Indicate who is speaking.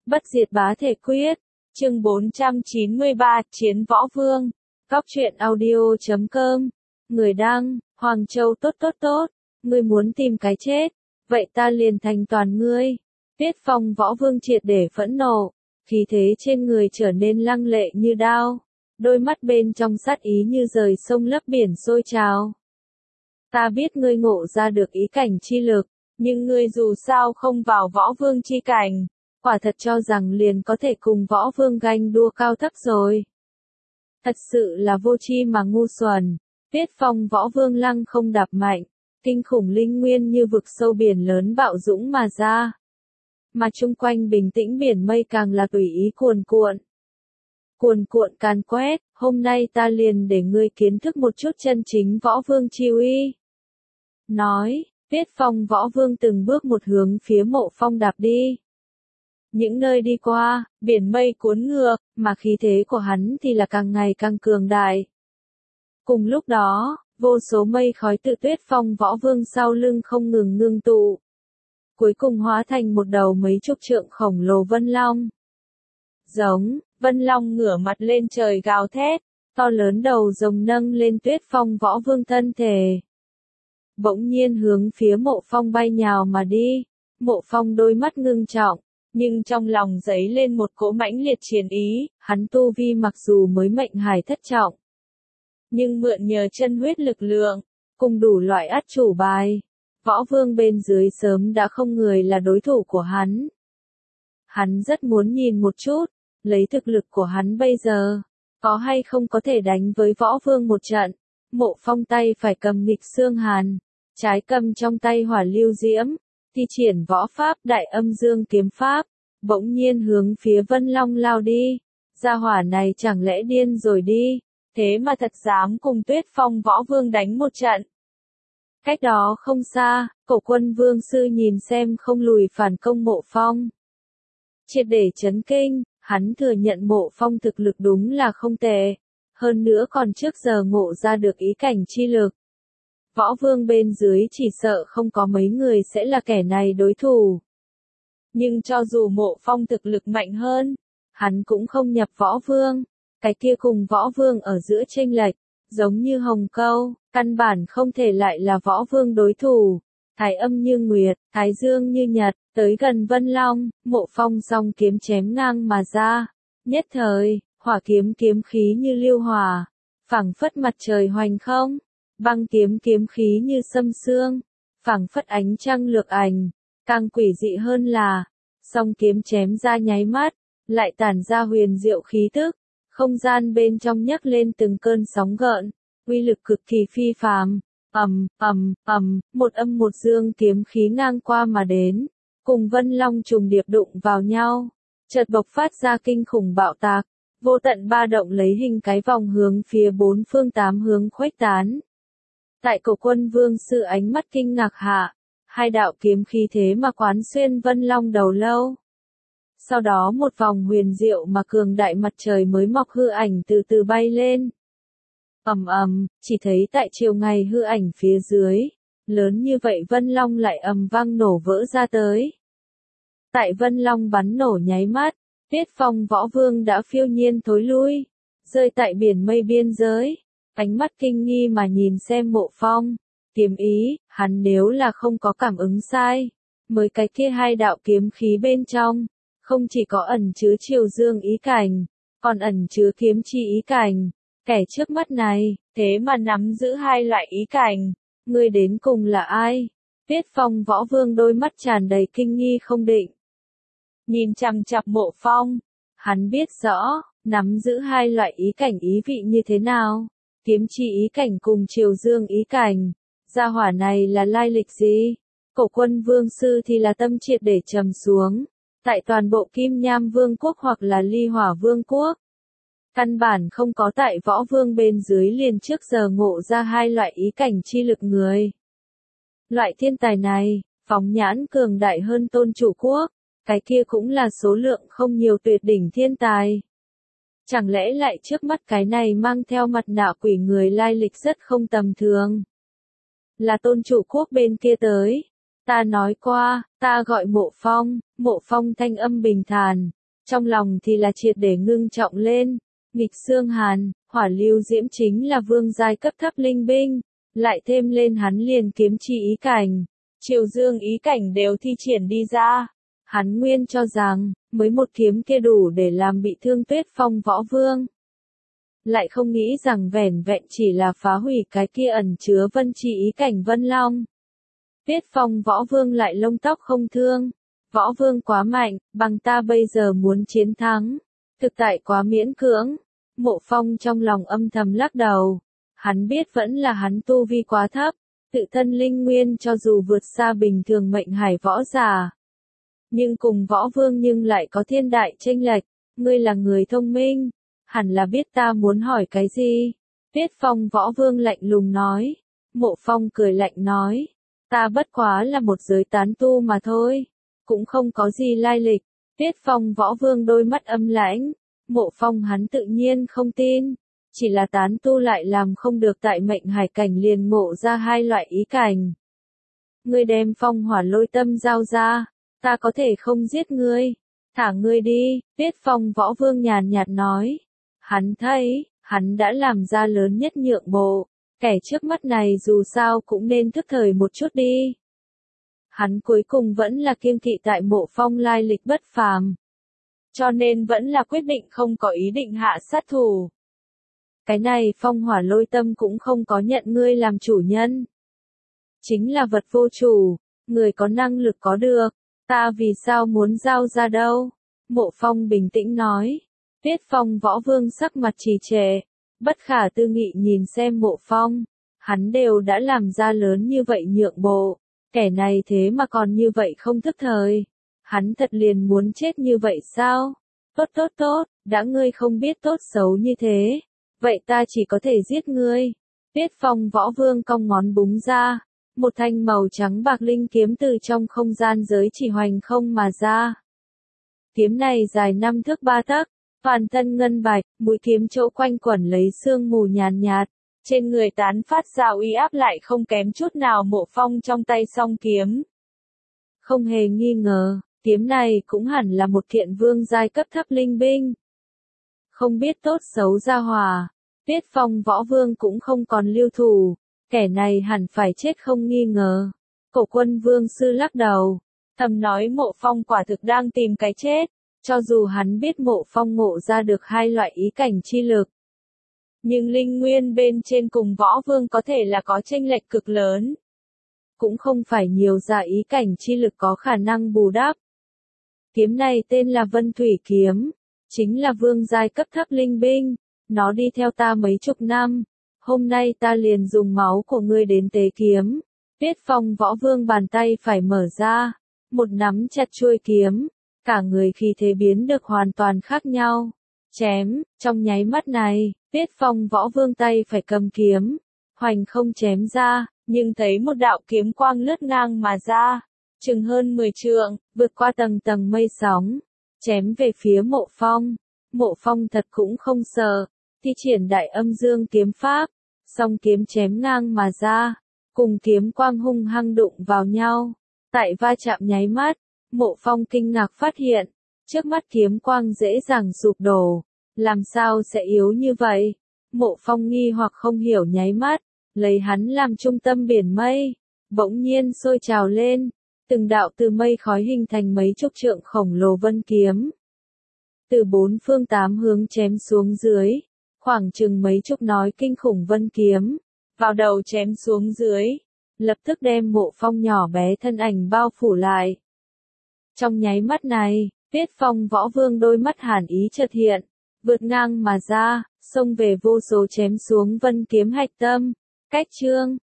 Speaker 1: Bất diệt bá thể quyết. Chương 493, Chiến Võ Vương. Góc truyện audio.com. Người đăng, Hoàng Châu tốt. Ngươi muốn tìm cái chết, vậy ta liền thành toàn ngươi. Tuyết Phong Võ Vương triệt để phẫn nộ, khí thế trên người trở nên lăng lệ như đao, đôi mắt bên trong sát ý như rời sông lấp biển sôi trào. Ta biết ngươi ngộ ra được ý cảnh chi lực, nhưng ngươi dù sao không vào Võ Vương chi cảnh, quả thật cho rằng liền có thể cùng Võ Vương ganh đua cao thấp rồi. Thật sự là vô tri mà ngu xuẩn. Tuyết Phong Võ Vương lăng không đạp mạnh, kinh khủng linh nguyên như vực sâu biển lớn bạo dũng mà ra. Mà chung quanh bình tĩnh biển mây càng là tùy ý cuồn cuộn. Cuồn cuộn càn quét, hôm nay ta liền để ngươi kiến thức một chút chân chính Võ Vương chi uy. Nói, Tuyết Phong Võ Vương từng bước một hướng phía Mộ Phong đạp đi. Những nơi đi qua, biển mây cuốn ngược, mà khí thế của hắn thì là càng ngày càng cường đại. Cùng lúc đó, vô số mây khói tự Tuyết Phong Võ Vương sau lưng không ngừng ngưng tụ. Cuối cùng hóa thành một đầu mấy chục trượng khổng lồ Vân Long. Giống, Vân Long ngửa mặt lên trời gào thét, to lớn đầu rồng nâng lên Tuyết Phong Võ Vương thân thể. Bỗng nhiên hướng phía Mộ Phong bay nhào mà đi. Mộ Phong đôi mắt ngưng trọng, nhưng trong lòng dấy lên một cỗ mãnh liệt chiến ý, hắn tu vi mặc dù mới mệnh hải thất trọng, nhưng mượn nhờ chân huyết lực lượng, cùng đủ loại át chủ bài, Võ Vương bên dưới sớm đã không người là đối thủ của hắn. Hắn rất muốn nhìn một chút, lấy thực lực của hắn bây giờ, có hay không có thể đánh với Võ Vương một trận. Mộ Phong tay phải cầm nghịch xương hàn, trái cầm trong tay hỏa lưu diễm, thi triển võ pháp Đại Âm Dương kiếm pháp, bỗng nhiên hướng phía Vân Long lao đi. Gia hỏa này chẳng lẽ điên rồi đi, thế mà thật dám cùng Tuyết Phong Võ Vương đánh một trận. Cách đó không xa, Cổ Quân Vương sư nhìn xem không lùi phản công Mộ Phong. Triệt để chấn kinh, hắn thừa nhận Mộ Phong thực lực đúng là không tệ, hơn nữa còn trước giờ ngộ ra được ý cảnh chi lực. Võ Vương bên dưới chỉ sợ không có mấy người sẽ là kẻ này đối thủ. Nhưng cho dù Mộ Phong thực lực mạnh hơn, hắn cũng không nhập Võ Vương, cái kia cùng Võ Vương ở giữa chênh lệch, giống như hồng câu, căn bản không thể lại là Võ Vương đối thủ. Thái âm như nguyệt, thái dương như nhật, tới gần Vân Long, Mộ Phong song kiếm chém ngang mà ra. Nhất thời, hỏa kiếm kiếm khí như lưu hỏa, phảng phất mặt trời hoành không. Băng kiếm kiếm khí như sâm sương, phảng phất ánh trăng lược ảnh. Càng quỷ dị hơn là, song kiếm chém ra nháy mắt, lại tản ra huyền diệu khí tức, không gian bên trong nhấc lên từng cơn sóng gợn, uy lực cực kỳ phi phàm. Một âm một dương kiếm khí ngang qua mà đến, cùng Vân Long trùng điệp đụng vào nhau, chợt bộc phát ra kinh khủng bạo tạc, vô tận ba động lấy hình cái vòng hướng phía bốn phương tám hướng khuếch tán. Tại Cổ Quân Vương sư ánh mắt kinh ngạc hạ, hai đạo kiếm khí thế mà quán xuyên Vân Long đầu lâu. Sau đó một vòng huyền diệu mà cường đại mặt trời mới mọc hư ảnh từ từ bay lên. Chỉ thấy tại chiều ngày hư ảnh phía dưới, lớn như vậy Vân Long lại vang nổ vỡ ra tới. Tại Vân Long bắn nổ nháy mắt, Tuyết Phong Võ Vương đã phiêu nhiên thối lui, rơi tại biển mây biên giới, ánh mắt kinh nghi mà nhìn xem Mộ Phong, kiếm ý, hắn nếu là không có cảm ứng sai, mới cái kia hai đạo kiếm khí bên trong, không chỉ có ẩn chứa triều dương ý cảnh, còn ẩn chứa kiếm chi ý cảnh. Kẻ trước mắt này, thế mà nắm giữ hai loại ý cảnh, ngươi đến cùng là ai? Tuyết Phong Võ Vương đôi mắt tràn đầy kinh nghi không định. Nhìn chằm chằm Mộ Phong, hắn biết rõ, nắm giữ hai loại ý cảnh ý vị như thế nào, kiếm chi ý cảnh cùng triều dương ý cảnh, gia hỏa này là lai lịch gì? Cổ Quân Vương sư thì là tâm triệt để trầm xuống, tại toàn bộ Kim Nham Vương quốc hoặc là Ly Hỏa Vương quốc. Căn bản không có tại Võ Vương bên dưới liền trước giờ ngộ ra hai loại ý cảnh chi lực người. Loại thiên tài này, phóng nhãn cường đại hơn Tôn Chủ Quốc, cái kia cũng là số lượng không nhiều tuyệt đỉnh thiên tài. Chẳng lẽ lại trước mắt cái này mang theo mặt nạ quỷ người lai lịch rất không tầm thường. Là Tôn Chủ Quốc bên kia tới. Ta nói qua, ta gọi Mộ Phong thanh âm bình thản, trong lòng thì là triệt để ngưng trọng lên. Nghịch xương hàn, hỏa lưu diễm chính là vương giai cấp thấp linh binh, lại thêm lên hắn liền kiếm chi ý cảnh, triều dương ý cảnh đều thi triển đi ra. Hắn nguyên cho rằng, mới một kiếm kia đủ để làm bị thương Tuyết Phong Võ Vương. Lại không nghĩ rằng vẻn vẹn chỉ là phá hủy cái kia ẩn chứa vân chi ý cảnh Vân Long. Tuyết Phong Võ Vương lại lông tóc không thương. Võ Vương quá mạnh, bằng ta bây giờ muốn chiến thắng. Thực tại quá miễn cưỡng. Mộ Phong trong lòng âm thầm lắc đầu. Hắn biết vẫn là hắn tu vi quá thấp. Tự thân linh nguyên cho dù vượt xa bình thường mệnh hải võ giả. Nhưng cùng Võ Vương nhưng lại có thiên đại chênh lệch. Ngươi là người thông minh. Hẳn là biết ta muốn hỏi cái gì. Tuyết Phong Võ Vương lạnh lùng nói. Mộ Phong cười lạnh nói. Ta bất quá là một giới tán tu mà thôi. Cũng không có gì lai lịch. Tuyết Phong Võ Vương đôi mắt âm lãnh. Mộ Phong hắn tự nhiên không tin. Chỉ là tán tu lại làm không được tại mệnh hải cảnh liền ngộ ra hai loại ý cảnh. Ngươi đem phong hỏa lôi tâm giao ra. Ta có thể không giết ngươi. Thả ngươi đi. Tuyết Phong Võ Vương nhàn nhạt nói. Hắn thấy, hắn đã làm ra lớn nhất nhượng bộ. Kẻ trước mắt này dù sao cũng nên thức thời một chút đi. Hắn cuối cùng vẫn là kiêng kỵ tại Mộ Phong lai lịch bất phàm. Cho nên vẫn là quyết định không có ý định hạ sát thủ. Cái này phong hỏa lôi tâm cũng không có nhận ngươi làm chủ nhân. Chính là vật vô chủ, người có năng lực có được, ta vì sao muốn giao ra đâu? Mộ Phong bình tĩnh nói. Tuyết Phong Võ Vương sắc mặt trì trệ, bất khả tư nghị nhìn xem Mộ Phong. Hắn đều đã làm ra lớn như vậy nhượng bộ, kẻ này thế mà còn như vậy không thức thời. Hắn thật liền muốn chết như vậy sao? Tốt, đã ngươi không biết tốt xấu như thế. Vậy ta chỉ có thể giết ngươi. Tuyết Phong Võ Vương cong ngón búng ra. Một thanh màu trắng bạc linh kiếm từ trong không gian giới chỉ hoành không mà ra. Kiếm này dài 5 thước 3 tấc, toàn thân ngân bạch, mũi kiếm chỗ quanh quẩn lấy sương mù nhàn nhạt. Trên người tán phát ra uy áp lại không kém chút nào Mộ Phong trong tay song kiếm. Không hề nghi ngờ, kiếm này cũng hẳn là một kiện vương giai cấp thấp linh binh. Không biết tốt xấu ra hòa, Tuyết Phong Võ Vương cũng không còn lưu thủ, kẻ này hẳn phải chết không nghi ngờ. Cổ Quân Vương sư lắc đầu, thầm nói Mộ Phong quả thực đang tìm cái chết, cho dù hắn biết Mộ Phong ngộ ra được hai loại ý cảnh chi lực. Nhưng linh nguyên bên trên cùng Võ Vương có thể là có chênh lệch cực lớn. Cũng không phải nhiều giả ý cảnh chi lực có khả năng bù đắp. Kiếm này tên là Vân Thủy Kiếm, chính là vương giai cấp thấp linh binh, nó đi theo ta mấy chục năm, hôm nay ta liền dùng máu của ngươi đến tế kiếm. Tuyết Phong Võ Vương bàn tay phải mở ra, một nắm chặt chuôi kiếm, cả người khí thế biến được hoàn toàn khác nhau. Chém, trong nháy mắt này, Tuyết Phong Võ Vương tay phải cầm kiếm, hoành không chém ra, nhưng thấy một đạo kiếm quang lướt ngang mà ra, chừng hơn 10 trượng, vượt qua tầng tầng mây sóng, chém về phía Mộ Phong. Mộ Phong thật cũng không sợ, thi triển Đại Âm Dương kiếm pháp, song kiếm chém ngang mà ra, cùng kiếm quang hung hăng đụng vào nhau. Tại va chạm nháy mắt, Mộ Phong kinh ngạc phát hiện, trước mắt kiếm quang dễ dàng sụp đổ, làm sao sẽ yếu như vậy? Mộ Phong nghi hoặc không hiểu nháy mắt, lấy hắn làm trung tâm biển mây, bỗng nhiên sôi trào lên, từng đạo từ mây khói hình thành mấy chục trượng khổng lồ vân kiếm. Từ bốn phương tám hướng chém xuống dưới, khoảng chừng mấy chục nói kinh khủng vân kiếm, vào đầu chém xuống dưới, lập tức đem Mộ Phong nhỏ bé thân ảnh bao phủ lại. Trong nháy mắt này, Tuyết Phong Võ Vương đôi mắt hàn ý chợt hiện, vượt ngang mà ra, xông về vô số chém xuống vân kiếm hạch tâm. Cách chương